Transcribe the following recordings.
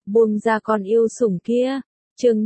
buông ra con yêu sủng kia. Chương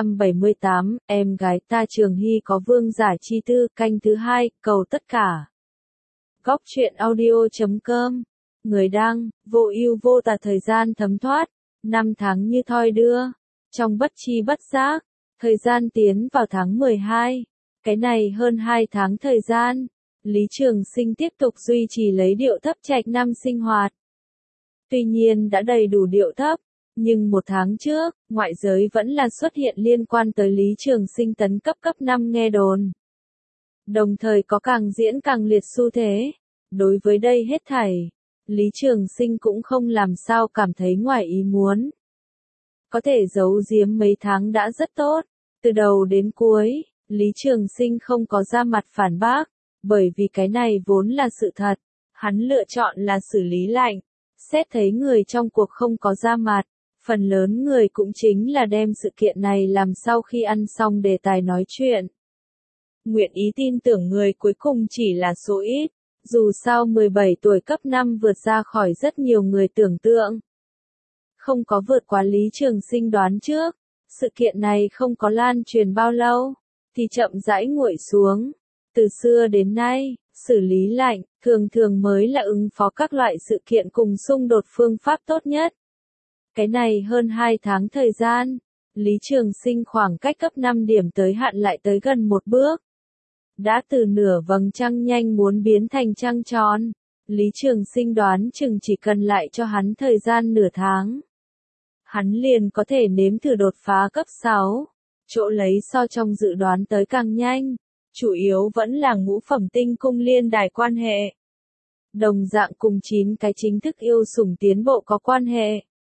578, em gái ta Trường Hy có vương giả chi tư, canh thứ 2, cầu tất cả. Góc truyện audio.com. Người đăng, vô ưu vô tà, thời gian thấm thoát, năm tháng như thoi đưa. Trong bất chi bất giác, thời gian tiến vào tháng 12. Cái này hơn 2 tháng thời gian, Lý Trường Sinh tiếp tục duy trì lấy điệu thấp trạch năm sinh hoạt. Tuy nhiên đã đầy đủ điệu thấp, nhưng 1 tháng trước, ngoại giới vẫn là xuất hiện liên quan tới Lý Trường Sinh tấn cấp cấp 5 nghe đồn. Đồng thời có càng diễn càng liệt xu thế. Đối với đây hết thảy, Lý Trường Sinh cũng không làm sao cảm thấy ngoài ý muốn. Có thể giấu giếm mấy tháng đã rất tốt. Từ đầu đến cuối, Lý Trường Sinh không có ra mặt phản bác, bởi vì cái này vốn là sự thật. Hắn lựa chọn là xử lý lạnh. Xét thấy người trong cuộc không có ra mặt, phần lớn người cũng chính là đem sự kiện này làm sau khi ăn xong đề tài nói chuyện. Nguyện ý tin tưởng người cuối cùng chỉ là số ít, dù sao 17 tuổi cấp 5 vượt ra khỏi rất nhiều người tưởng tượng. Không có vượt qua Lý Trường Sinh đoán trước, sự kiện này không có lan truyền bao lâu, thì chậm rãi nguội xuống. Từ xưa đến nay, xử lý lạnh, thường thường mới là ứng phó các loại sự kiện cùng xung đột phương pháp tốt nhất. Cái này hơn 2 tháng thời gian, Lý Trường Sinh khoảng cách cấp 5 điểm tới hạn lại tới gần một bước. Đã từ nửa vầng trăng nhanh muốn biến thành trăng tròn, Lý Trường Sinh đoán chừng chỉ cần lại cho hắn thời gian nửa tháng. Hắn liền có thể nếm thử đột phá cấp 6, chỗ lấy so trong dự đoán tới càng nhanh, chủ yếu vẫn là ngũ phẩm tinh cung liên đài quan hệ. Đồng dạng cùng 9 cái chính thức yêu sủng tiến bộ có quan hệ.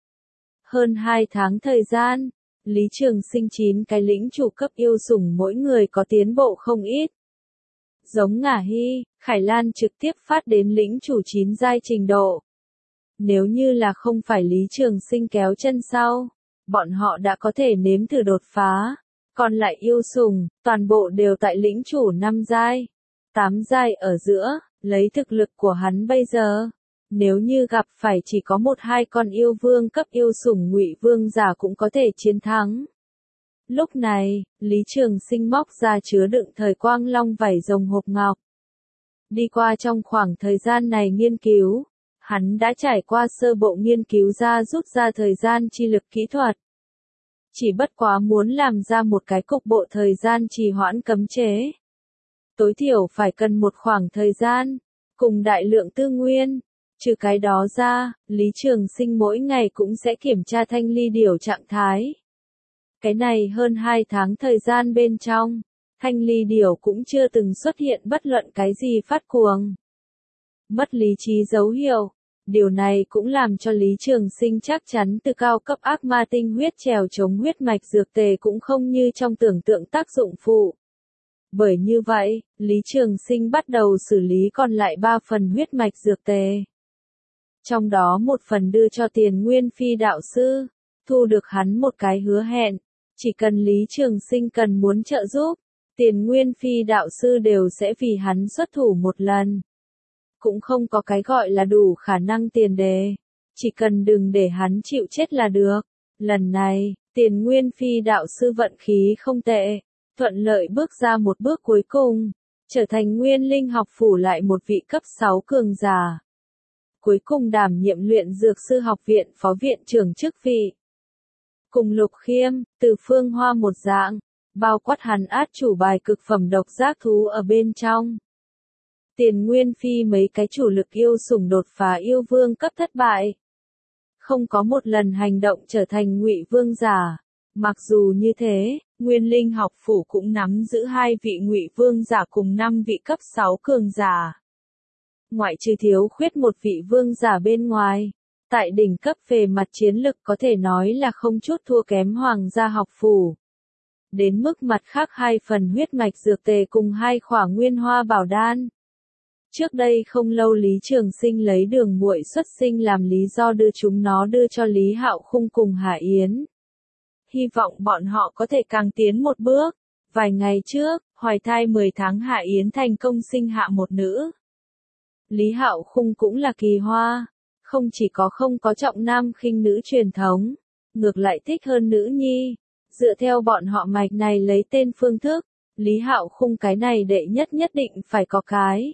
Hơn 2 tháng thời gian, Lý Trường Sinh 9 cái lĩnh chủ cấp yêu sủng mỗi người có tiến bộ không ít. Giống Ngả Hy, Khải Lan trực tiếp phát đến lĩnh chủ 9 giai trình độ. Nếu như là không phải Lý Trường Sinh kéo chân sau, bọn họ đã có thể nếm thử đột phá. Còn lại yêu sủng, toàn bộ đều tại lĩnh chủ 5 giai, 8 giai ở giữa, lấy thực lực của hắn bây giờ. Nếu như gặp phải chỉ có 1-2 con yêu vương cấp yêu sủng ngụy vương giả cũng có thể chiến thắng. Lúc này, Lý Trường Sinh móc ra chứa đựng thời quang long vảy rồng hộp ngọc. Đi qua trong khoảng thời gian này nghiên cứu, hắn đã trải qua sơ bộ nghiên cứu ra rút ra thời gian chi lực kỹ thuật. Chỉ bất quá muốn làm ra một cái cục bộ thời gian trì hoãn cấm chế. Tối thiểu phải cần một khoảng thời gian, cùng đại lượng tư nguyên. Trừ cái đó ra, Lý Trường Sinh mỗi ngày cũng sẽ kiểm tra thanh ly điểu trạng thái. Cái này hơn 2 tháng thời gian bên trong, thanh ly điểu cũng chưa từng xuất hiện bất luận cái gì phát cuồng. Mất lý trí dấu hiệu. Điều này cũng làm cho Lý Trường Sinh chắc chắn từ cao cấp ác ma tinh huyết trèo chống huyết mạch dược tề cũng không như trong tưởng tượng tác dụng phụ. Bởi như vậy, Lý Trường Sinh bắt đầu xử lý còn lại 3 phần huyết mạch dược tề. Trong đó một phần đưa cho Tiền Nguyên Phi đạo sư, thu được hắn một cái hứa hẹn, chỉ cần Lý Trường Sinh cần muốn trợ giúp, Tiền Nguyên Phi đạo sư đều sẽ vì hắn xuất thủ một lần. Cũng không có cái gọi là đủ khả năng tiền đề, chỉ cần đừng để hắn chịu chết là được. Lần này, Tiền Nguyên Phi đạo sư vận khí không tệ, thuận lợi bước ra một bước cuối cùng, trở thành Nguyên Linh học phủ lại một vị cấp 6 cường giả. Cuối cùng đảm nhiệm luyện dược sư học viện phó viện trưởng chức vị. Cùng Lục Khiêm, Từ Phương Hoa một dạng, bao quát hắn át chủ bài cực phẩm độc giác thú ở bên trong. Tiền Nguyên Phi mấy cái chủ lực yêu sủng đột phá yêu vương cấp thất bại. Không có một lần hành động trở thành ngụy vương giả. Mặc dù như thế, Nguyên Linh học phủ cũng nắm giữ 2 vị ngụy vương giả cùng 5 vị cấp 6 cường giả. Ngoại trừ thiếu khuyết một vị vương giả bên ngoài, tại đỉnh cấp về mặt chiến lực có thể nói là không chút thua kém Hoàng gia học phủ. Đến mức mặt khác 2 phần huyết mạch dược tề cùng 2 khỏa nguyên hoa bảo đan. Trước đây không lâu Lý Trường Sinh lấy Đường muội xuất sinh làm lý do đưa chúng nó đưa cho Lý Hạo Khung cùng Hạ Yến. Hy vọng bọn họ có thể càng tiến một bước. Vài ngày trước, hoài thai 10 tháng Hạ Yến thành công sinh hạ một nữ. Lý Hạo Khung cũng là kỳ hoa, không chỉ có không có trọng nam khinh nữ truyền thống, ngược lại thích hơn nữ nhi. Dựa theo bọn họ mạch này lấy tên phương thức, Lý Hạo Khung cái này đệ nhất nhất định phải có cái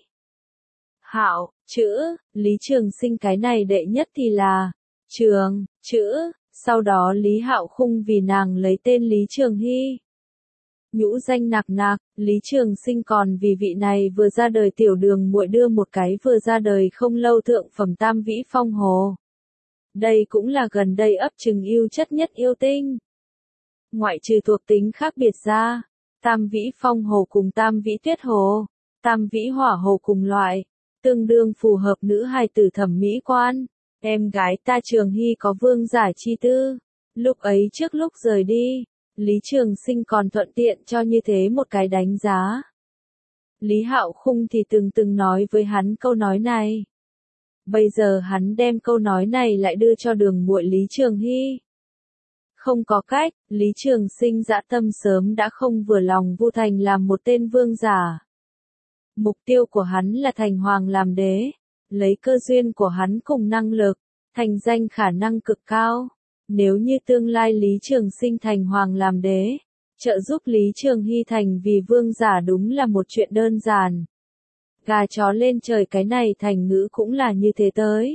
Hạo, chữ, Lý Trường Sinh cái này đệ nhất thì là Trường, chữ, sau đó Lý Hạo Khung vì nàng lấy tên Lý Trường Hy. Nhũ danh nặc nặc, Lý Trường Sinh còn vì vị này vừa ra đời tiểu đường muội đưa một cái vừa ra đời không lâu thượng phẩm tam vĩ phong hồ. Đây cũng là gần đây ấp trừng yêu chất nhất yêu tinh. Ngoại trừ thuộc tính khác biệt ra, tam vĩ phong hồ cùng tam vĩ tuyết hồ, tam vĩ hỏa hồ cùng loại, tương đương phù hợp nữ hài tử thẩm mỹ quan. Em gái ta Trường Hy có vương giả chi tư. Lúc ấy trước lúc rời đi, Lý Trường Sinh còn thuận tiện cho như thế một cái đánh giá. Lý Hạo Khung thì từng nói với hắn câu nói này. Bây giờ hắn đem câu nói này lại đưa cho đường muội Lý Trường Hy. Không có cách, Lý Trường Sinh dã tâm sớm đã không vừa lòng Vu Thành làm một tên vương giả. Mục tiêu của hắn là thành hoàng làm đế, lấy cơ duyên của hắn cùng năng lực, thành danh khả năng cực cao. Nếu như tương lai Lý Trường Sinh thành hoàng làm đế, trợ giúp Lý Trường Hy thành vì vương giả đúng là một chuyện đơn giản. Gà chó lên trời cái này thành ngữ cũng là như thế tới.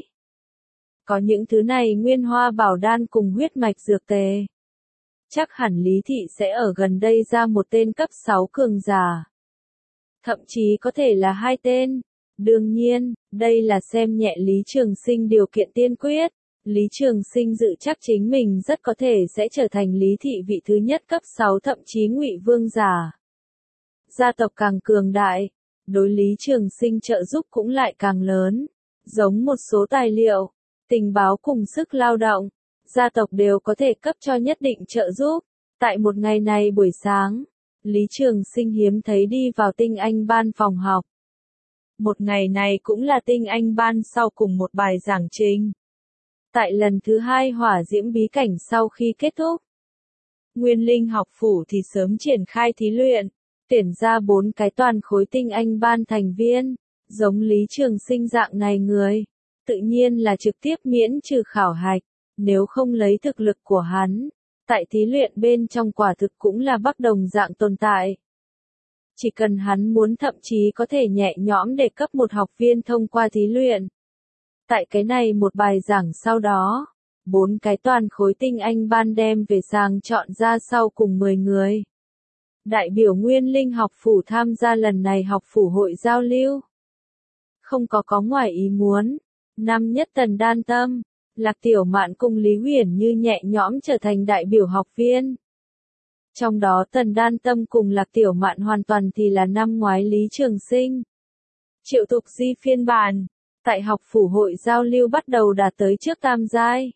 Có những thứ này nguyên hoa bảo đan cùng huyết mạch dược tề. Chắc hẳn Lý Thị sẽ ở gần đây ra một tên cấp 6 cường giả. Thậm chí có thể là 2 tên. Đương nhiên, đây là xem nhẹ Lý Trường Sinh điều kiện tiên quyết. Lý Trường Sinh dự chắc chính mình rất có thể sẽ trở thành Lý Thị vị thứ nhất cấp 6 thậm chí ngụy vương giả. Gia tộc càng cường đại, đối Lý Trường Sinh trợ giúp cũng lại càng lớn. Giống một số tài liệu, tình báo cùng sức lao động, gia tộc đều có thể cấp cho nhất định trợ giúp. Tại một ngày này buổi sáng, Lý Trường Sinh hiếm thấy đi vào tinh anh ban phòng học. Một ngày này cũng là tinh anh ban sau cùng một bài giảng trình. Tại lần thứ 2 hỏa diễm bí cảnh sau khi kết thúc, Nguyên Linh học phủ thì sớm triển khai thí luyện, tuyển ra 4 cái toàn khối tinh anh ban thành viên, giống Lý Trường Sinh dạng này người, tự nhiên là trực tiếp miễn trừ khảo hạch, nếu không lấy thực lực của hắn, tại thí luyện bên trong quả thực cũng là bắc đồng dạng tồn tại. Chỉ cần hắn muốn thậm chí có thể nhẹ nhõm để cấp một học viên thông qua thí luyện. Tại cái này một bài giảng sau đó, 4 cái toàn khối tinh anh ban đem về sàng chọn ra sau cùng 10 người. Đại biểu Nguyên Linh học phủ tham gia lần này học phủ hội giao lưu. Không có ngoài ý muốn, năm nhất Tần Đan Tâm, Lạc Tiểu Mạn cùng Lý Huyền Như nhẹ nhõm trở thành đại biểu học viên. Trong đó Tần Đan Tâm cùng Lạc Tiểu Mạn hoàn toàn thì là năm ngoái Lý Trường Sinh. Triệu Tục Di phiên bản, tại học phủ hội giao lưu bắt đầu đạt tới trước tam giai.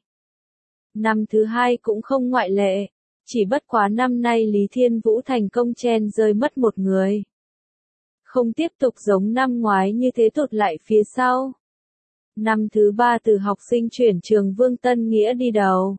Năm thứ 2 cũng không ngoại lệ, chỉ bất quá năm nay Lý Thiên Vũ thành công chen rơi mất một người. Không tiếp tục giống năm ngoái như thế tụt lại phía sau. Năm thứ 3 từ học sinh chuyển trường Vương Tân Nghĩa đi đầu.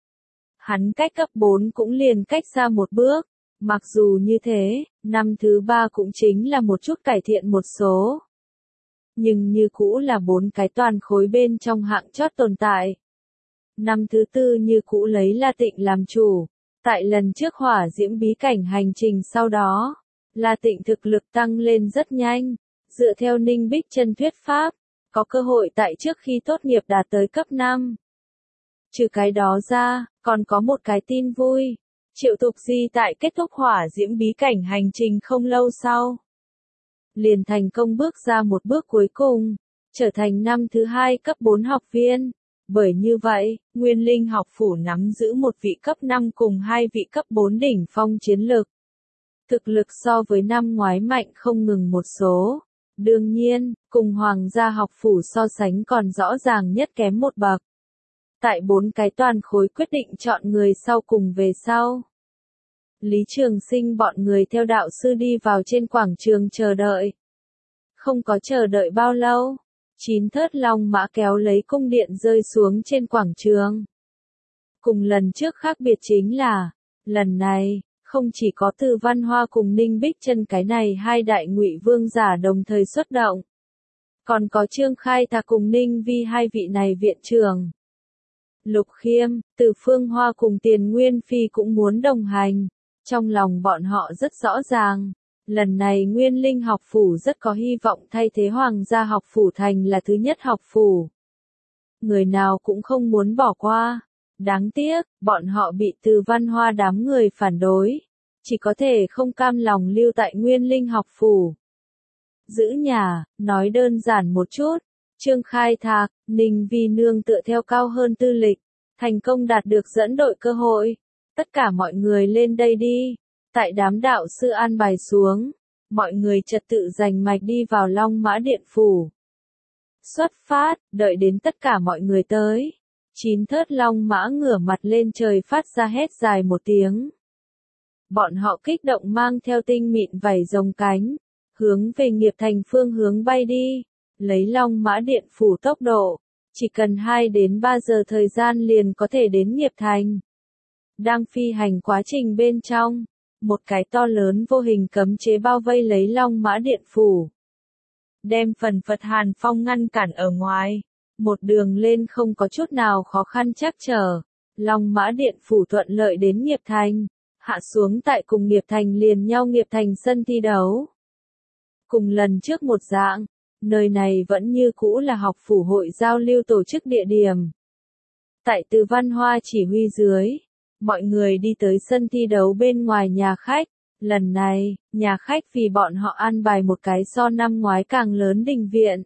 Hắn cách cấp 4 cũng liền cách ra một bước, mặc dù như thế, năm thứ 3 cũng chính là một chút cải thiện một số. Nhưng như cũ là 4 cái toàn khối bên trong hạng chót tồn tại. Năm thứ 4 như cũ lấy La Tịnh làm chủ, tại lần trước hỏa diễm bí cảnh hành trình sau đó, La Tịnh thực lực tăng lên rất nhanh, dựa theo Ninh Bích Chân thuyết pháp, có cơ hội tại trước khi tốt nghiệp đạt tới cấp 5. Trừ cái đó ra, còn có một cái tin vui. Triệu Tục Di tại kết thúc hỏa diễm bí cảnh hành trình không lâu sau, liền thành công bước ra một bước cuối cùng, trở thành năm thứ 2 cấp 4 học viên. Bởi như vậy, Nguyên Linh học phủ nắm giữ một vị cấp 5 cùng 2 vị cấp 4 đỉnh phong chiến lực. Thực lực so với năm ngoái mạnh không ngừng một số. Đương nhiên, cùng Hoàng gia học phủ so sánh còn rõ ràng nhất kém một bậc. Tại 4 cái toàn khối quyết định chọn người sau cùng về sau, Lý Trường Sinh bọn người theo đạo sư đi vào trên quảng trường chờ đợi. Không có chờ đợi bao lâu, 9 thớt long mã kéo lấy cung điện rơi xuống trên quảng trường. Cùng lần trước khác biệt chính là, lần này, không chỉ có Từ Văn Hoa cùng Ninh Bích Chân cái này 2 đại ngụy vương giả đồng thời xuất động, còn có Trương Khai Thạc cùng Ninh Vi 2 vị này viện trưởng. Lục Khiêm, Từ Phương Hoa cùng Tiền Nguyên Phi cũng muốn đồng hành. Trong lòng bọn họ rất rõ ràng, lần này Nguyên Linh học phủ rất có hy vọng thay thế Hoàng gia học phủ thành là thứ nhất học phủ. Người nào cũng không muốn bỏ qua. Đáng tiếc, bọn họ bị Từ Văn Hoa đám người phản đối. Chỉ có thể không cam lòng lưu tại Nguyên Linh học phủ. Giữ nhà, nói đơn giản một chút. Trương khai thác, Ninh Vi nương tựa theo cao hơn tư lịch. Thành công đạt được dẫn đội cơ hội. Tất cả mọi người lên đây đi. Tại đám đạo sư an bài xuống. Mọi người trật tự giành mạch đi vào Long Mã Điện Phủ. Xuất phát, đợi đến tất cả mọi người tới. 9 thớt long mã ngửa mặt lên trời phát ra hét dài một tiếng. Bọn họ kích động mang theo tinh mịn vảy rồng cánh, hướng về Nghiệp Thành phương hướng bay đi, lấy Long Mã Điện Phủ tốc độ, chỉ cần 2 đến 3 giờ thời gian liền có thể đến Nghiệp Thành. Đang phi hành quá trình bên trong, một cái to lớn vô hình cấm chế bao vây lấy Long Mã Điện Phủ. Đem phần Phật Hàn Phong ngăn cản ở ngoài. Một đường lên không có chút nào khó khăn trắc trở. Long Mã Điện Phủ thuận lợi đến Nghiệp Thành. Hạ xuống tại cùng Nghiệp Thành liền nhau Nghiệp Thành sân thi đấu. Cùng lần trước một dạng, nơi này vẫn như cũ là học phủ hội giao lưu tổ chức địa điểm. Tại Từ Văn Hoa chỉ huy dưới, mọi người đi tới sân thi đấu bên ngoài nhà khách. Lần này, nhà khách vì bọn họ an bài một cái so năm ngoái càng lớn đình viện.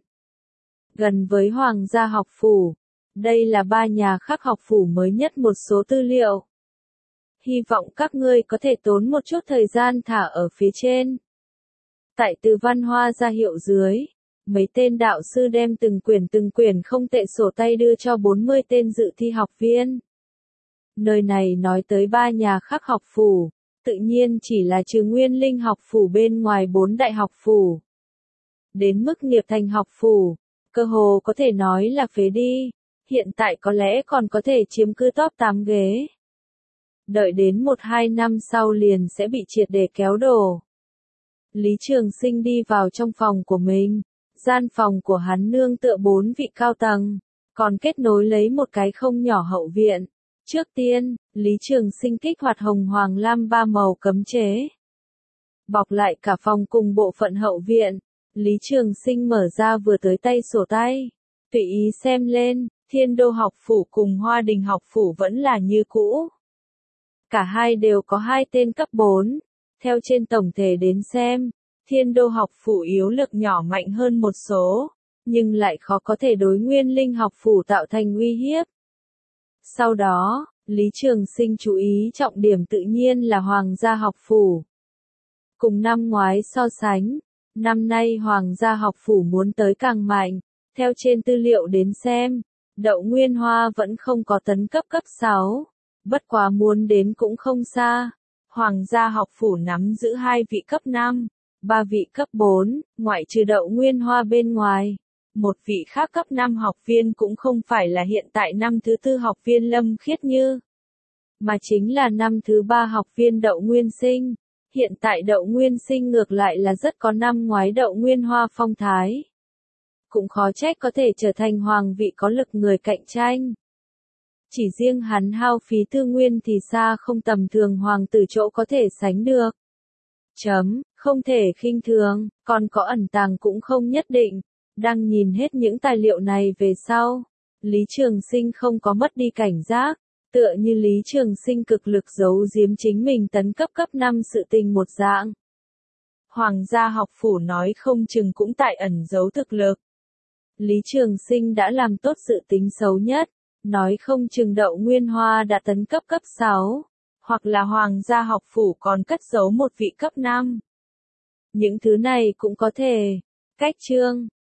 Gần với Hoàng gia học phủ. Đây là 3 nhà khác học phủ mới nhất một số tư liệu. Hy vọng các ngươi có thể tốn một chút thời gian thả ở phía trên. Tại Từ Văn Hoa ra hiệu dưới, mấy tên đạo sư đem từng quyển không tệ sổ tay đưa cho 40 tên dự thi học viên. Nơi này nói tới 3 nhà khác học phủ, tự nhiên chỉ là trừ Nguyên Linh học phủ bên ngoài 4 đại học phủ. Đến mức Nghiệp Thành học phủ, cơ hồ có thể nói là phế đi, hiện tại có lẽ còn có thể chiếm cứ top 8 ghế. Đợi đến 1-2 năm sau liền sẽ bị triệt để kéo đổ. Lý Trường Sinh đi vào trong phòng của mình, gian phòng của hắn nương tựa 4 vị cao tầng, còn kết nối lấy một cái không nhỏ hậu viện. Trước tiên, Lý Trường Sinh kích hoạt hồng hoàng lam 3 màu cấm chế. Bọc lại cả phòng cùng bộ phận hậu viện, Lý Trường Sinh mở ra vừa tới tay sổ tay. Tùy ý xem lên, Thiên Đô học phủ cùng Hoa Đình học phủ vẫn là như cũ. Cả hai đều có 2 tên cấp 4. Theo trên tổng thể đến xem, Thiên Đô học phủ yếu lực nhỏ mạnh hơn một số, nhưng lại khó có thể đối Nguyên Linh học phủ tạo thành uy hiếp. Sau đó, Lý Trường Sinh chú ý trọng điểm tự nhiên là Hoàng gia học phủ. Cùng năm ngoái so sánh, năm nay Hoàng gia học phủ muốn tới càng mạnh. Theo trên tư liệu đến xem, Đậu Nguyên Hoa vẫn không có tấn cấp cấp 6. Bất quá muốn đến cũng không xa. Hoàng gia học phủ nắm giữ 2 vị cấp 5, 3 vị cấp 4, ngoại trừ Đậu Nguyên Hoa bên ngoài. Một vị khác cấp 5 học viên cũng không phải là hiện tại năm thứ 4 học viên Lâm Khiết Như, mà chính là năm thứ 3 học viên Đậu Nguyên Sinh. Hiện tại Đậu Nguyên Sinh ngược lại là rất có năm ngoái Đậu Nguyên Hoa phong thái. Cũng khó trách có thể trở thành hoàng vị có lực người cạnh tranh. Chỉ riêng hắn hao phí tư nguyên thì xa không tầm thường hoàng tử chỗ có thể sánh được. Không thể khinh thường, còn có ẩn tàng cũng không nhất định. Đang nhìn hết những tài liệu này về sau, Lý Trường Sinh không có mất đi cảnh giác, tựa như Lý Trường Sinh cực lực giấu giếm chính mình tấn cấp cấp 5 sự tình một dạng. Hoàng gia học phủ nói không chừng cũng tại ẩn giấu thực lực. Lý Trường Sinh đã làm tốt sự tính xấu nhất, nói không chừng Đậu Nguyên Hoa đã tấn cấp cấp 6, hoặc là Hoàng gia học phủ còn cất giấu một vị cấp 5. Những thứ này cũng có thể. Cách chương